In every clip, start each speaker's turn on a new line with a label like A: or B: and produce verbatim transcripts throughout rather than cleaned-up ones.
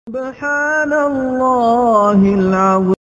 A: سبحان الله العظيم.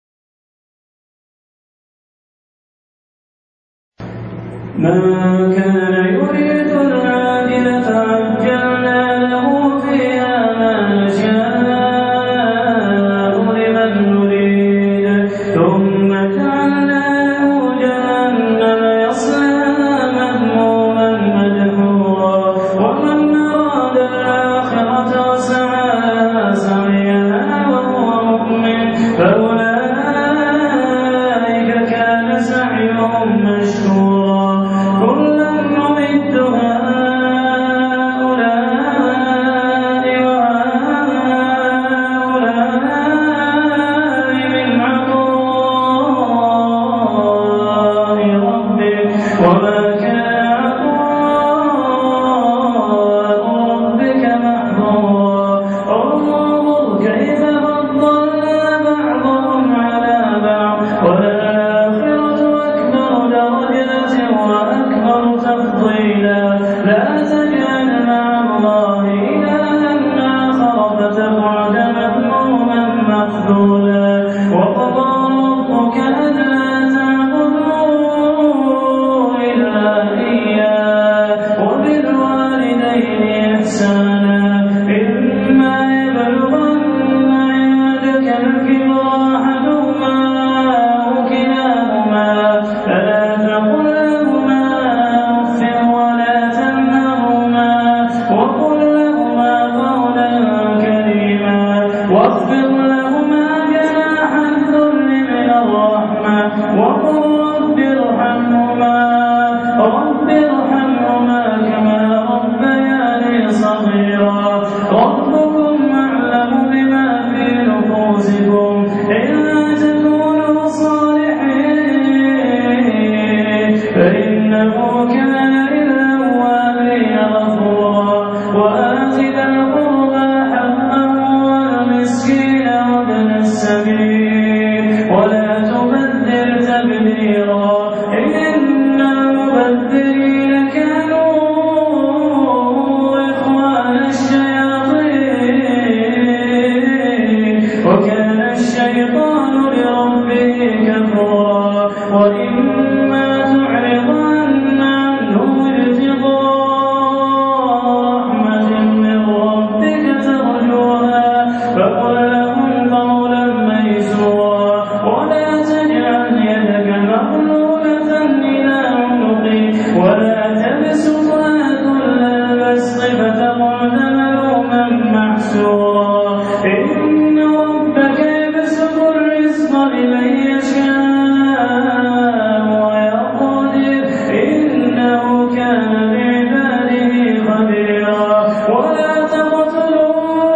B: من كان يريد العاجلة عجلنا له فيها ما نشاء لمن نريد ثم جعلنا له جهنم يصلاها مذموما مدحورا ومن أراد الآخرة وسعى لها سعيها وهو مؤمن فأولئك كان سعيهم مشكورا كلا نمد هؤلاء وهؤلاء من عطاء ربك وما كان عطاء ربك محظورا انظر كيف فضلنا بعضهم على بعض والآخرة أكبر درجات وأكبر تفضيلا لا تجعل مع الله إلها آخر فتقعد مذموما مخذولا وقضى ربك ألا تعبدوا إلا إياه وبالوالدين إحسانا إما يبلغن عندك الكبر أحدهما أو كلاهما فلا تقل لهما أف ولا تنهرهما وقل لهما قولا كريما واخفض لهما جناح الذل من الرحمة وقل رب ارحمهما رب ارحمهما كما ربياني صغيرا ربكم أعلم بما في نفوسكم إن تكونوا صالحين فإنه كان للأوابين غفورا وآت ذا القربى حقه والمسكين وابن السبيل ولا تبذر تبذيرا إن المبذرين كانوا إخوان الشياطين وكان الشيطان لربه كفورا وإما تعرضن عنهم ابتغاء رحمة من ربك ترجوها فقل لهم قولا ميسورا ولا تجعل يدك مغلولة إلى عنقك ولا تبسطها كل البسط فتقعد ملوما محسورا إن ربك يبسط الرزق لمن يشاء ويقدر إنه كان بعباده خبيرا ولا تقتلوا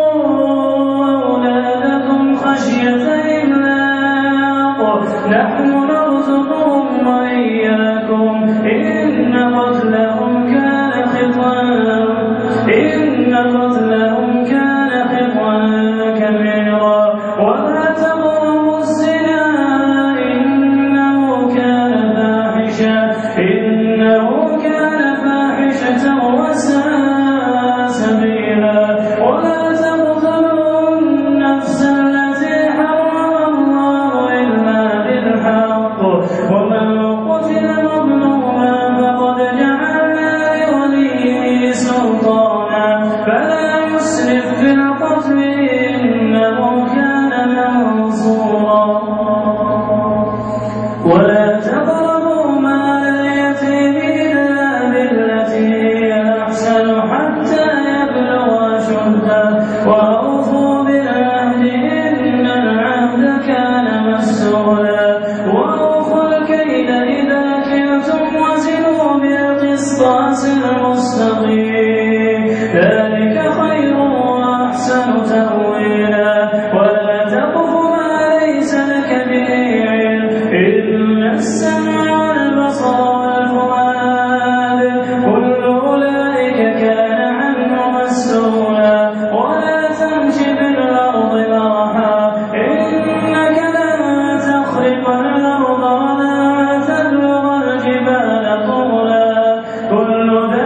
B: أولادكم خشية إملاق نحن نرزقهم وإياكم إن قتلهم كان خطأ إن قتلهم كان خطأ كبيرا ولا تقربوا الزنا إنه كان فاحشة إنه كان فاحشة وساء سبيلا ولا تقتلوا النفس التي حرم الله إلا بالحق ومن قتل مظلوما فقد جعلنا لوليه سلطانا فلا يسرف في القتل إنه كان منصورا ولا تقربوا مال اليتيم إلا بالتي هي أحسن حتى يبلغ أشده وأوفوا بالعهد إن العهد كان مسؤولا وأوفوا الكيل إذا كلتم وزنوا بالقسطاس المستقيم ذلك خير وأحسن تأويلا ولا تقف ما ليس لك به علم إن السمع والبصر والفؤاد كل أولئك كان عنه مسؤولا ولا تمش في الأرض مرحا إنك لن تخرق الأرض ولا تبلغ الجبال طولا كل ذلك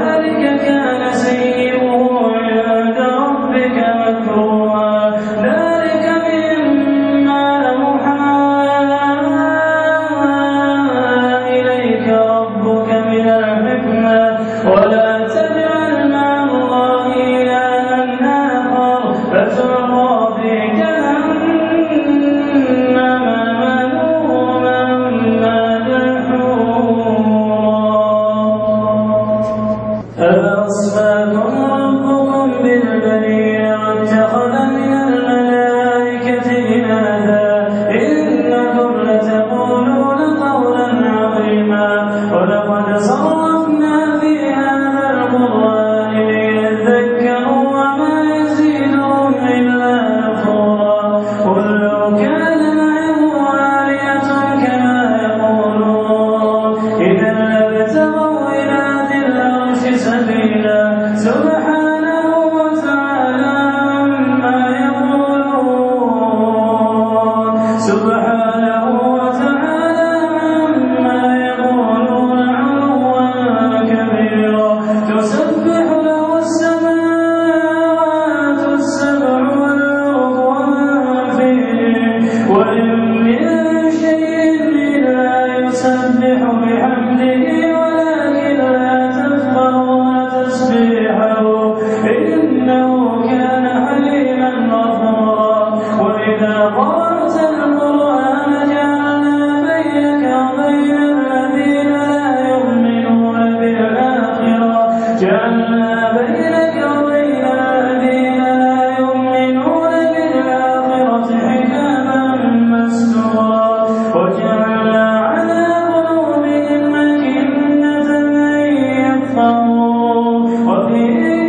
B: قرأت القرآن جعلنا بينك وبين الذين لا يؤمنون بالآخرة جعلنا بينك وبين الذين لا يؤمنون بالآخرة حجابا مستورا وجعلنا على قلوبهم أكنة أن يفقهوا وفي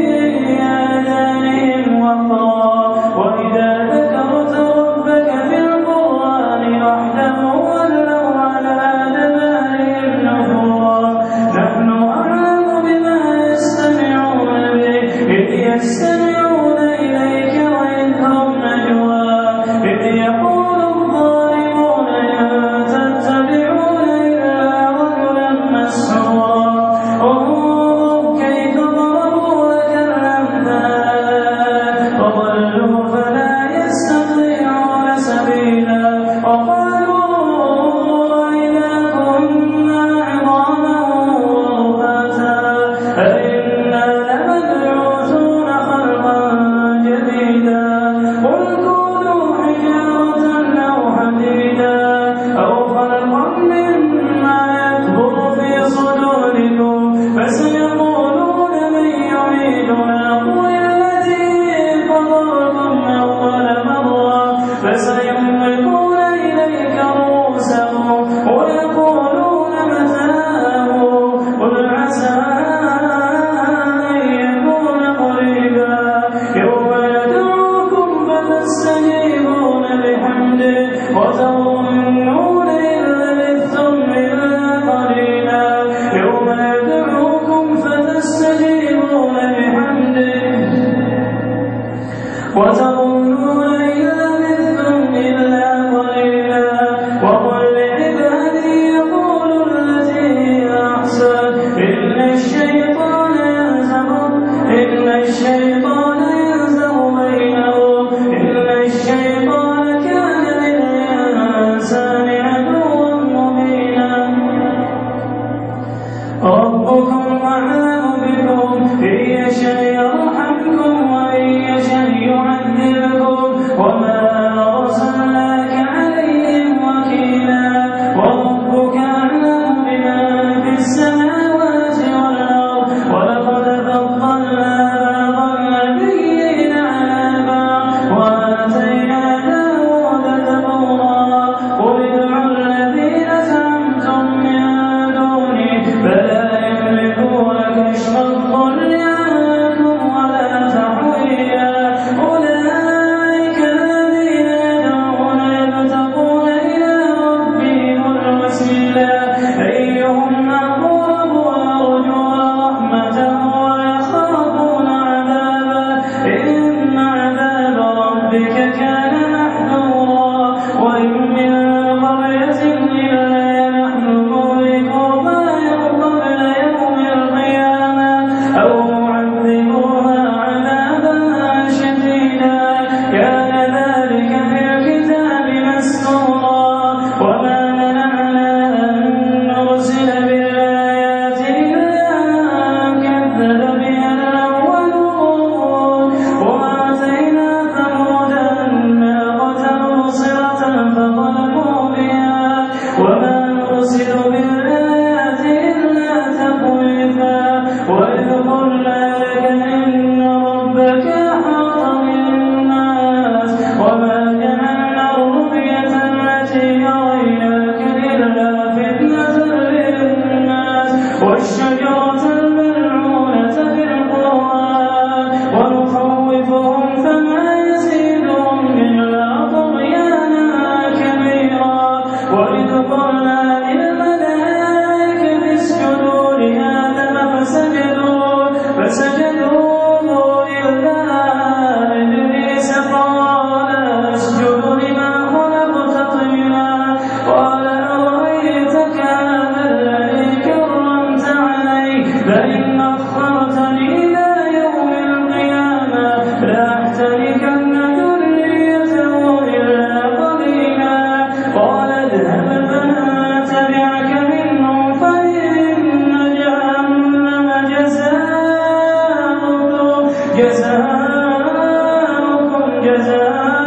B: آذانهم وقرا وإذا ذكرت ربك في القرآن وحده ولوا على أدبارهم نفورا نحن أعلم بما يستمعون به إذ يستمعون إليك وإذ هم نجوى إذ يقول الظالمون إن تتبعون إلا رجلا مسحورا انظر كيف ضربوا لك الأمثال وضلوا فلا يستطيعون سبيلا وقالوا إذا كنا عظاما ورفاتا أئنا لمبعوثون خلقا جديدا قل كونوا حجارة أو حديدا أو خلقا مما يكبر في صدوركم فسيقولون من يعيدنا قل الذي فطركم أول مرة فسينغضون إليك رؤوسهم ويقولون متاه قل عسى أن يكون قريبا يوم يدعوكم فتستجيبون بحمده وتظنون إن لبثتم إلا قليلا يوم يدعوكم فتستجيبون بحمده وتظنون إن لبثتم إلا قليلا وقل لعبادي يقولوا التي هي أحسن إن الشيطان ينزغ إن الشيطان ينزغ بينهم إن الشيطان كان للإنسان عدوا مبينا ربكم أعلم بكم إن يشأ يرحمكم وإن يشأ يعذبكم وما أرسلناك عليهم وكيلا وربك أعلم بما في السماوات والأرض ولقد فضلنا بعض النبيين على بعض وآتينا داود زبورا قل ادعوا الذين زعمتم من دونه فلا يملكون كشف الضر عنكم ولا تحويلا أولئك الذين يدعون يبتغون إلى ربهم الوسيلة أيهم أقرب ويرجون رحمته ويخافون عذابه إن عذاب ربك كان محذورا وإن من قرية إلا نحن مهلكوها قبل يوم القيامة أو معذبوها عذابا شديدا كان ذلك في الكتاب مسطورا وما منعنا أن نرسل بالآيات إلا أن كذب بها الأولون وآتينا ثمود الناقة مبصرة فظلموا بها وما نرسل بالآيات إلا تخويفا وإذ قلنا لك إن ربك أحاط بالناس وما جعلنا الرؤية التي أريناك إلا فتنة للناس والشجرة الملعونة في القرآن ونخوفهم فما يزيدهم إلا طغيانا كبيرا وإذ قلنا للملائكة اسجدوا لآدم فسجدوا فسجدوا إلا إبليس قال أسجد لما خلقت طينا قال أرأيتك هذا الذي كرمت علي فإن أخرتني إلى يوم القيامة لأحتركن ذريته إلا قليلا قال اذهب فمن تبعك منهم فإن جهنم جزاؤكم جزاؤكم جزاء